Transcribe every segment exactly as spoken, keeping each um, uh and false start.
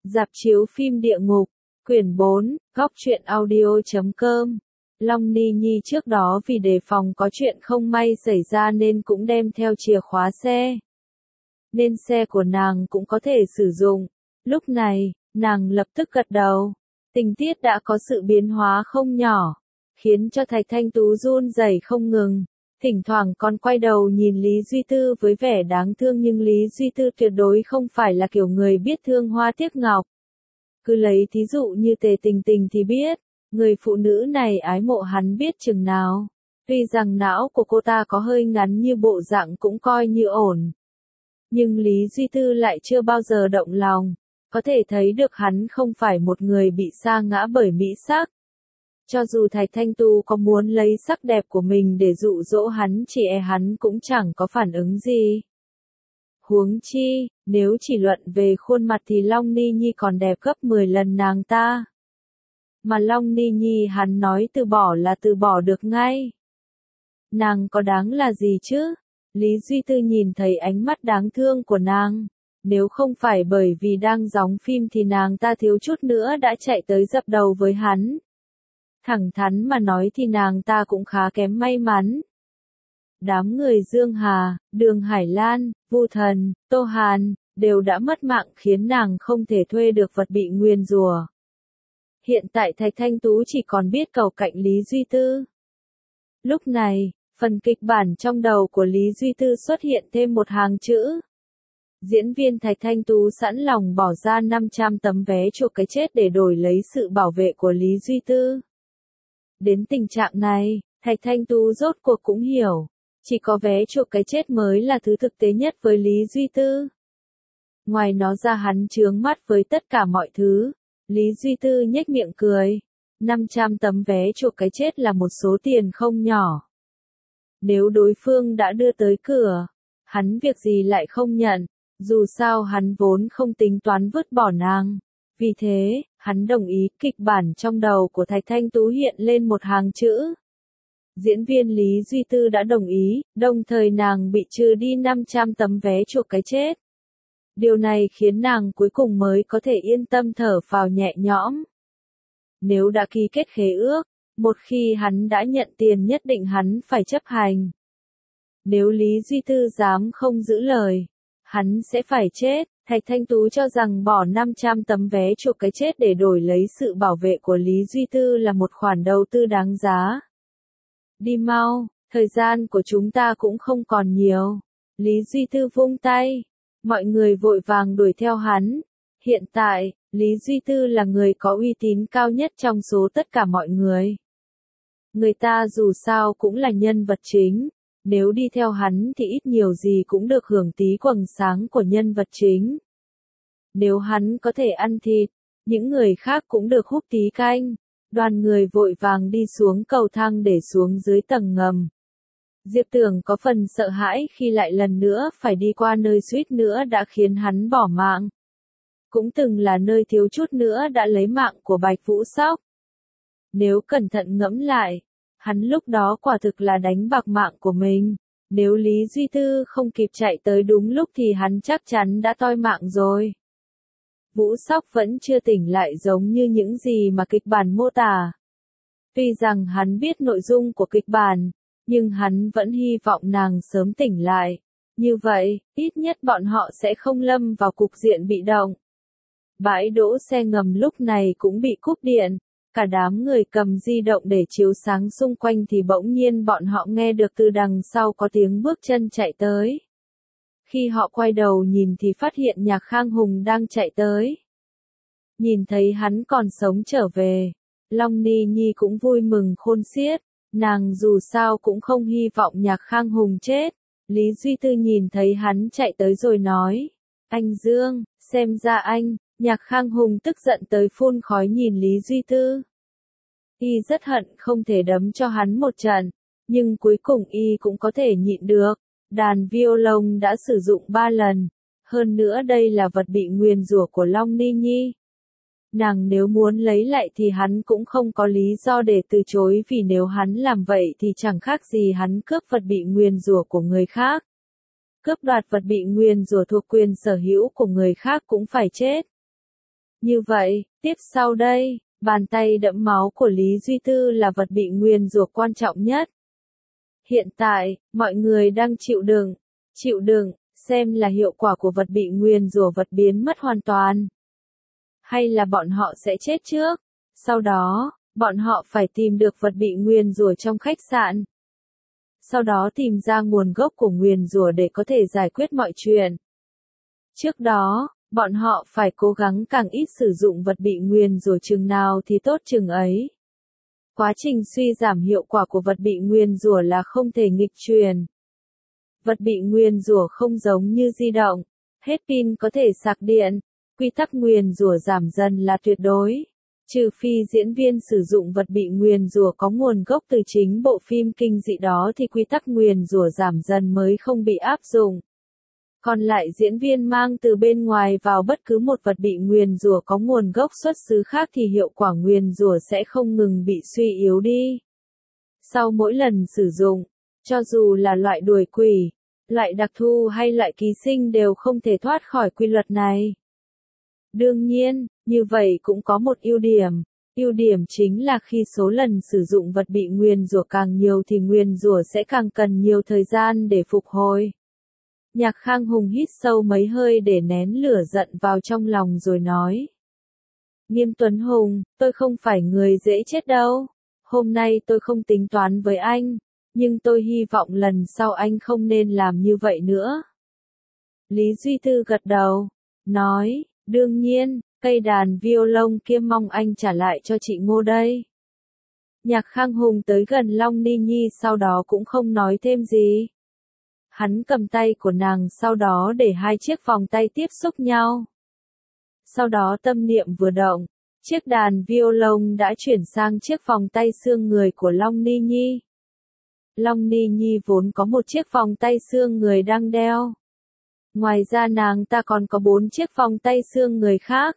Rạp chiếu phim địa ngục, quyển bốn, góc truyện audio chấm com. Long Ni Nhi trước đó vì đề phòng có chuyện không may xảy ra nên cũng đem theo chìa khóa xe. Nên xe của nàng cũng có thể sử dụng. Lúc này, nàng lập tức gật đầu. Tình tiết đã có sự biến hóa không nhỏ, khiến cho Thạch Thanh Tú run rẩy không ngừng. Thỉnh thoảng còn quay đầu nhìn Lý Duy Tư với vẻ đáng thương, nhưng Lý Duy Tư tuyệt đối không phải là kiểu người biết thương hoa tiếc ngọc. Cứ lấy thí dụ như Tề Tình Tình thì biết, người phụ nữ này ái mộ hắn biết chừng nào. Tuy rằng não của cô ta có hơi ngắn như bộ dạng cũng coi như ổn. Nhưng Lý Duy Tư lại chưa bao giờ động lòng, có thể thấy được hắn không phải một người bị sa ngã bởi mỹ sắc. Cho dù Thạch Thanh Tú có muốn lấy sắc đẹp của mình để dụ dỗ hắn, chỉ e hắn cũng chẳng có phản ứng gì. Huống chi, nếu chỉ luận về khuôn mặt thì Long Ni Nhi còn đẹp gấp mười lần nàng ta. Mà Long Ni Nhi hắn nói từ bỏ là từ bỏ được ngay. Nàng có đáng là gì chứ? Lý Duy Tư nhìn thấy ánh mắt đáng thương của nàng. Nếu không phải bởi vì đang đóng phim thì nàng ta thiếu chút nữa đã chạy tới dập đầu với hắn. Thẳng thắn mà nói thì nàng ta cũng khá kém may mắn. Đám người Dương Hà, Đường Hải Lan, Vu Thần, Tô Hàn, đều đã mất mạng khiến nàng không thể thuê được vật bị nguyền rủa. Hiện tại Thạch Thanh Tú chỉ còn biết cầu cạnh Lý Duy Tư. Lúc này, phần kịch bản trong đầu của Lý Duy Tư xuất hiện thêm một hàng chữ. Diễn viên Thạch Thanh Tú sẵn lòng bỏ ra năm trăm tấm vé chuộc cái chết để đổi lấy sự bảo vệ của Lý Duy Tư. Đến tình trạng này, Thạch Thanh Tú rốt cuộc cũng hiểu, chỉ có vé chuộc cái chết mới là thứ thực tế nhất với Lý Duy Tư. Ngoài nó ra hắn chướng mắt với tất cả mọi thứ. Lý Duy Tư nhếch miệng cười. năm trăm tấm vé chuộc cái chết là một số tiền không nhỏ. Nếu đối phương đã đưa tới cửa, hắn việc gì lại không nhận, dù sao hắn vốn không tính toán vứt bỏ nàng. Vì thế, hắn đồng ý. Kịch bản trong đầu của Thạch Thanh Tú hiện lên một hàng chữ. Diễn viên Lý Duy Tư đã đồng ý, đồng thời nàng bị trừ đi năm trăm tấm vé chuộc cái chết. Điều này khiến nàng cuối cùng mới có thể yên tâm thở phào nhẹ nhõm. Nếu đã ký kết khế ước, một khi hắn đã nhận tiền nhất định hắn phải chấp hành. Nếu Lý Duy Tư dám không giữ lời, hắn sẽ phải chết. Thạch Thanh Tú cho rằng bỏ năm trăm tấm vé chuộc cái chết để đổi lấy sự bảo vệ của Lý Duy Tư là một khoản đầu tư đáng giá. Đi mau, thời gian của chúng ta cũng không còn nhiều. Lý Duy Tư vung tay. Mọi người vội vàng đuổi theo hắn. Hiện tại, Lý Duy Tư là người có uy tín cao nhất trong số tất cả mọi người. Người ta dù sao cũng là nhân vật chính. Nếu đi theo hắn thì ít nhiều gì cũng được hưởng tí quầng sáng của nhân vật chính. Nếu hắn có thể ăn thịt, những người khác cũng được húp tí canh. Đoàn người vội vàng đi xuống cầu thang để xuống dưới tầng ngầm. Diệp Tưởng có phần sợ hãi khi lại lần nữa phải đi qua nơi suýt nữa đã khiến hắn bỏ mạng. Cũng từng là nơi thiếu chút nữa đã lấy mạng của Bạch Vũ Sóc. Nếu cẩn thận ngẫm lại, hắn lúc đó quả thực là đánh bạc mạng của mình. Nếu Lý Duy Tư không kịp chạy tới đúng lúc thì hắn chắc chắn đã toi mạng rồi. Vũ Sóc vẫn chưa tỉnh lại giống như những gì mà kịch bản mô tả. Tuy rằng hắn biết nội dung của kịch bản, nhưng hắn vẫn hy vọng nàng sớm tỉnh lại. Như vậy, ít nhất bọn họ sẽ không lâm vào cục diện bị động. Bãi đỗ xe ngầm lúc này cũng bị cúp điện. Cả đám người cầm di động để chiếu sáng xung quanh thì bỗng nhiên bọn họ nghe được từ đằng sau có tiếng bước chân chạy tới. Khi họ quay đầu nhìn thì phát hiện Nhạc Khang Hùng đang chạy tới. Nhìn thấy hắn còn sống trở về, Long Ni Nhi cũng vui mừng khôn xiết. Nàng dù sao cũng không hy vọng Nhạc Khang Hùng chết. Lý Duy Tư nhìn thấy hắn chạy tới rồi nói. Anh Dương, xem ra anh. Nhạc Khang Hùng tức giận tới phun khói nhìn Lý Duy Tư. Y rất hận không thể đấm cho hắn một trận. Nhưng cuối cùng Y cũng có thể nhịn được. Đàn violon đã sử dụng ba lần. Hơn nữa đây là vật bị nguyền rủa của Long Ni Nhi. Nàng nếu muốn lấy lại thì hắn cũng không có lý do để từ chối, vì nếu hắn làm vậy thì chẳng khác gì hắn cướp vật bị nguyền rủa của người khác. Cướp đoạt vật bị nguyền rủa thuộc quyền sở hữu của người khác cũng phải chết. Như vậy, tiếp sau đây, bàn tay đẫm máu của Lý Duy Tư là vật bị nguyền rủa quan trọng nhất. Hiện tại, mọi người đang chịu đựng, chịu đựng, xem là hiệu quả của vật bị nguyền rủa vật biến mất hoàn toàn. Hay là bọn họ sẽ chết trước, sau đó, bọn họ phải tìm được vật bị nguyền rủa trong khách sạn. Sau đó tìm ra nguồn gốc của nguyền rủa để có thể giải quyết mọi chuyện. Trước đó, bọn họ phải cố gắng càng ít sử dụng vật bị nguyền rủa chừng nào thì tốt chừng ấy. Quá trình suy giảm hiệu quả của vật bị nguyền rủa là không thể nghịch truyền. Vật bị nguyền rủa không giống như di động, hết pin có thể sạc điện, quy tắc nguyền rủa giảm dần là tuyệt đối. Trừ phi diễn viên sử dụng vật bị nguyền rủa có nguồn gốc từ chính bộ phim kinh dị đó thì quy tắc nguyền rủa giảm dần mới không bị áp dụng. Còn lại diễn viên mang từ bên ngoài vào bất cứ một vật bị nguyền rủa có nguồn gốc xuất xứ khác thì hiệu quả nguyền rủa sẽ không ngừng bị suy yếu đi. Sau mỗi lần sử dụng, cho dù là loại đuổi quỷ, loại đặc thù hay loại ký sinh đều không thể thoát khỏi quy luật này. Đương nhiên, như vậy cũng có một ưu điểm. Ưu điểm chính là khi số lần sử dụng vật bị nguyền rủa càng nhiều thì nguyền rủa sẽ càng cần nhiều thời gian để phục hồi. Nhạc Khang Hùng hít sâu mấy hơi để nén lửa giận vào trong lòng rồi nói. Nghiêm Tuấn Hùng, tôi không phải người dễ chết đâu. Hôm nay tôi không tính toán với anh, nhưng tôi hy vọng lần sau anh không nên làm như vậy nữa. Lý Duy Tư gật đầu, nói, đương nhiên, cây đàn violon kia mong anh trả lại cho chị Ngô đây. Nhạc Khang Hùng tới gần Long Ni Nhi sau đó cũng không nói thêm gì. Hắn cầm tay của nàng sau đó để hai chiếc vòng tay tiếp xúc nhau. Sau đó tâm niệm vừa động, chiếc đàn violon đã chuyển sang chiếc vòng tay xương người của Long Ni Nhi. Long Ni Nhi vốn có một chiếc vòng tay xương người đang đeo. Ngoài ra nàng ta còn có bốn chiếc vòng tay xương người khác.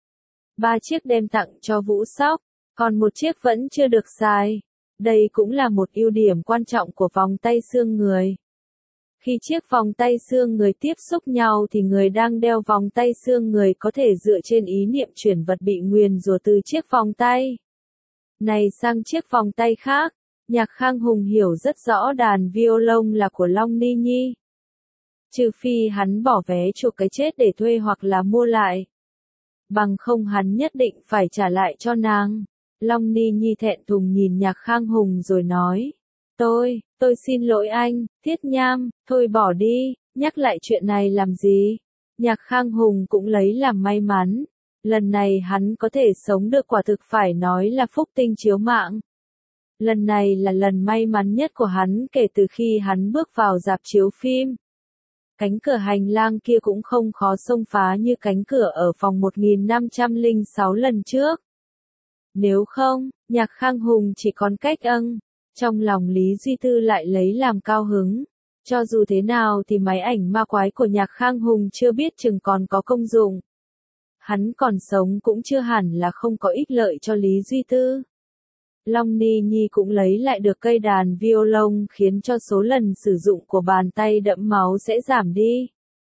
Ba chiếc đem tặng cho Vũ Sóc, còn một chiếc vẫn chưa được xài. Đây cũng là một ưu điểm quan trọng của vòng tay xương người. Khi chiếc vòng tay xương người tiếp xúc nhau thì người đang đeo vòng tay xương người có thể dựa trên ý niệm chuyển vật bị nguyền rủa từ chiếc vòng tay này sang chiếc vòng tay khác. Nhạc Khang Hùng hiểu rất rõ đàn violon là của Long Ni Nhi. Trừ phi hắn bỏ vé chuộc cái chết để thuê hoặc là mua lại. Bằng không hắn nhất định phải trả lại cho nàng. Long Ni Nhi thẹn thùng nhìn Nhạc Khang Hùng rồi nói. Tôi, tôi xin lỗi anh, Thiết Nham, thôi bỏ đi, nhắc lại chuyện này làm gì. Nhạc Khang Hùng cũng lấy làm may mắn. Lần này hắn có thể sống được quả thực phải nói là phúc tinh chiếu mạng. Lần này là lần may mắn nhất của hắn kể từ khi hắn bước vào rạp chiếu phim. Cánh cửa hành lang kia cũng không khó xông phá như cánh cửa ở phòng một nghìn năm trăm lẻ sáu lần trước. Nếu không, Nhạc Khang Hùng chỉ còn cách âng. Trong lòng Lý Duy Tư lại lấy làm cao hứng. Cho dù thế nào thì máy ảnh ma quái của Nhạc Khang Hùng chưa biết chừng còn có công dụng. Hắn còn sống cũng chưa hẳn là không có ích lợi cho Lý Duy Tư. Long Ni Nhi cũng lấy lại được cây đàn violon khiến cho số lần sử dụng của bàn tay đẫm máu sẽ giảm đi.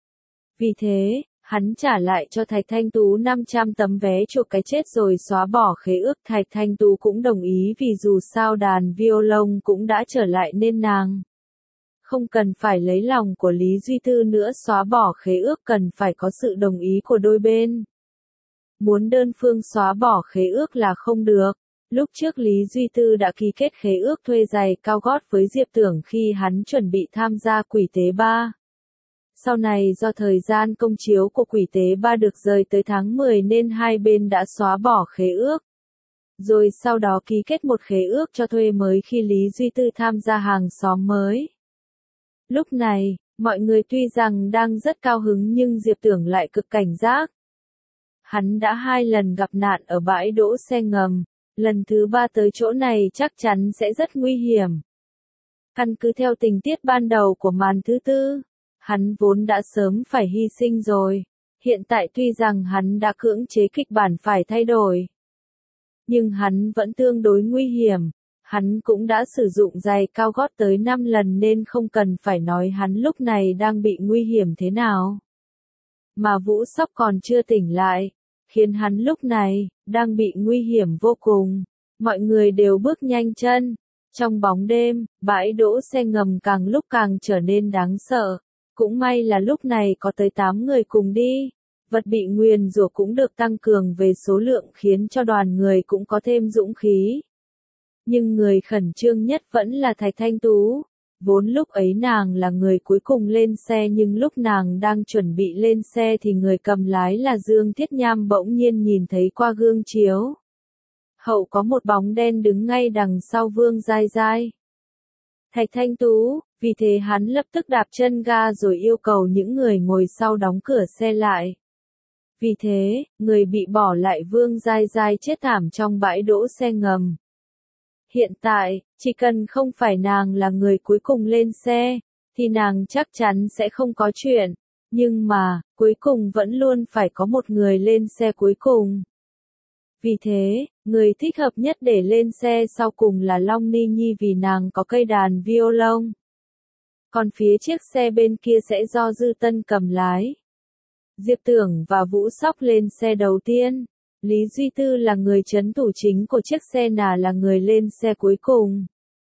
Vì thế, hắn trả lại cho Thạch Thanh Tú năm trăm tấm vé chuộc cái chết rồi xóa bỏ khế ước. Thạch Thanh Tú cũng đồng ý vì dù sao đàn violon cũng đã trở lại nên nàng không cần phải lấy lòng của Lý Duy Tư nữa. Xóa bỏ khế ước cần phải có sự đồng ý của đôi bên. Muốn đơn phương xóa bỏ khế ước là không được. Lúc trước Lý Duy Tư đã ký kết khế ước thuê giày cao gót với Diệp Tưởng khi hắn chuẩn bị tham gia Quỷ Tế ba. Sau này do thời gian công chiếu của Quỷ Tế ba được rời tới tháng mười nên hai bên đã xóa bỏ khế ước. Rồi sau đó ký kết một khế ước cho thuê mới khi Lý Duy Tư tham gia Hàng Xóm Mới. Lúc này, mọi người tuy rằng đang rất cao hứng nhưng Diệp Tưởng lại cực cảnh giác. Hắn đã hai lần gặp nạn ở bãi đỗ xe ngầm. Lần thứ ba tới chỗ này chắc chắn sẽ rất nguy hiểm. Căn cứ theo tình tiết ban đầu của màn thứ tư, hắn vốn đã sớm phải hy sinh rồi. Hiện tại tuy rằng hắn đã cưỡng chế kịch bản phải thay đổi, nhưng hắn vẫn tương đối nguy hiểm. Hắn cũng đã sử dụng giày cao gót tới năm lần nên không cần phải nói hắn lúc này đang bị nguy hiểm thế nào. Mà Vũ Sóc còn chưa tỉnh lại. khiến hắn lúc này, đang bị nguy hiểm vô cùng. Mọi người đều bước nhanh chân. Trong bóng đêm, bãi đỗ xe ngầm càng lúc càng trở nên đáng sợ. Cũng may là lúc này có tới tám người cùng đi. Vật bị nguyền rủa cũng được tăng cường về số lượng khiến cho đoàn người cũng có thêm dũng khí. Nhưng người khẩn trương nhất vẫn là Thạch Thanh Tú. Vốn lúc ấy nàng là người cuối cùng lên xe nhưng lúc nàng đang chuẩn bị lên xe thì người cầm lái là Dương Thiết Nham bỗng nhiên nhìn thấy qua gương chiếu hậu có một bóng đen đứng ngay đằng sau Vương Giai Giai. Thạch Thanh Tú, vì thế hắn lập tức đạp chân ga rồi yêu cầu những người ngồi sau đóng cửa xe lại. Vì thế, người bị bỏ lại Vương Giai Giai chết thảm trong bãi đỗ xe ngầm. Hiện tại, chỉ cần không phải nàng là người cuối cùng lên xe, thì nàng chắc chắn sẽ không có chuyện. Nhưng mà, cuối cùng vẫn luôn phải có một người lên xe cuối cùng. Vì thế, người thích hợp nhất để lên xe sau cùng là Long Ni Nhi vì nàng có cây đàn violon. Còn phía chiếc xe bên kia sẽ do Dư Tân cầm lái. Diệp Tưởng và Vũ Sóc lên xe đầu tiên. Lý Duy Tư là người trấn thủ chính của chiếc xe nà là người lên xe cuối cùng.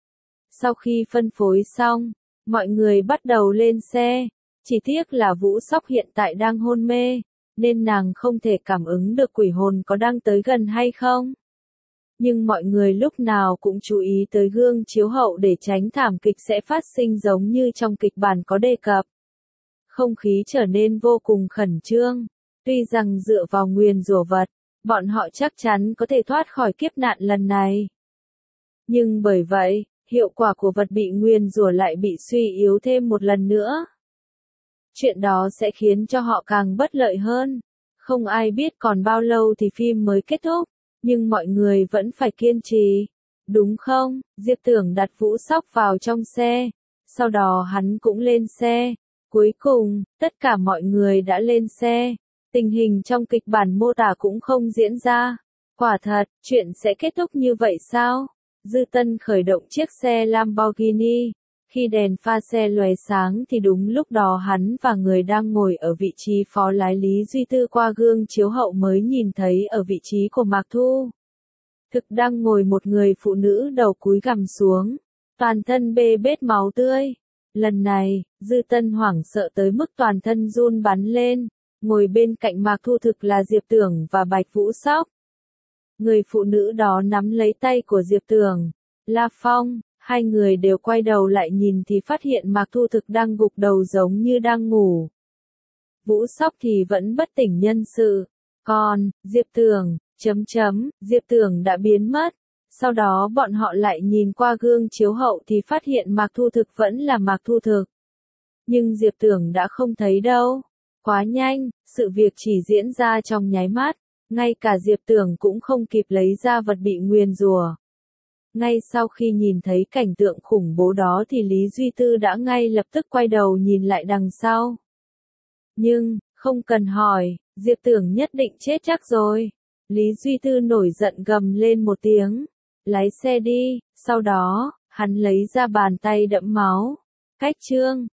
Sau khi phân phối xong, mọi người bắt đầu lên xe. Chỉ tiếc là Vũ Sóc hiện tại đang hôn mê, nên nàng không thể cảm ứng được quỷ hồn có đang tới gần hay không. Nhưng mọi người lúc nào cũng chú ý tới gương chiếu hậu để tránh thảm kịch sẽ phát sinh giống như trong kịch bản có đề cập. Không khí trở nên vô cùng khẩn trương. Tuy rằng dựa vào nguyền rủa vật, bọn họ chắc chắn có thể thoát khỏi kiếp nạn lần này. Nhưng bởi vậy, hiệu quả của vật bị nguyền rủa lại bị suy yếu thêm một lần nữa. Chuyện đó sẽ khiến cho họ càng bất lợi hơn. Không ai biết còn bao lâu thì phim mới kết thúc, nhưng mọi người vẫn phải kiên trì. Đúng không? Diệp Tưởng đặt Vũ Sóc vào trong xe. Sau đó hắn cũng lên xe. Cuối cùng, tất cả mọi người đã lên xe. Tình hình trong kịch bản mô tả cũng không diễn ra. Quả thật, chuyện sẽ kết thúc như vậy sao? Dư Tân khởi động chiếc xe Lamborghini. Khi đèn pha xe lóe sáng thì đúng lúc đó hắn và người đang ngồi ở vị trí phó lái Lý Duy Tư qua gương chiếu hậu mới nhìn thấy ở vị trí của Mạc Thu. Thực đang ngồi một người phụ nữ đầu cúi gằm xuống, toàn thân bê bết máu tươi. Lần này, Dư Tân hoảng sợ tới mức toàn thân run bắn lên, ngồi bên cạnh Mạc Thu thực là Diệp Tưởng và Bạch Vũ Sóc. Người phụ nữ đó nắm lấy tay của Diệp Tưởng, La Phong. Hai người đều quay đầu lại nhìn thì phát hiện Mạc Thu thực đang gục đầu giống như đang ngủ. Vũ Sóc thì vẫn bất tỉnh nhân sự. Còn, Diệp Tưởng, chấm chấm, Diệp Tưởng đã biến mất. Sau đó bọn họ lại nhìn qua gương chiếu hậu thì phát hiện Mạc Thu thực vẫn là Mạc Thu thực. Nhưng Diệp Tưởng đã không thấy đâu. Quá nhanh, sự việc chỉ diễn ra trong nháy mắt. Ngay cả Diệp Tưởng cũng không kịp lấy ra vật bị nguyền rủa. Ngay sau khi nhìn thấy cảnh tượng khủng bố đó thì Lý Duy Tư đã ngay lập tức quay đầu nhìn lại đằng sau. Nhưng, không cần hỏi, Diệp Tưởng nhất định chết chắc rồi. Lý Duy Tư nổi giận gầm lên một tiếng. Lái xe đi, sau đó, hắn lấy ra bàn tay đẫm máu. Cách chương,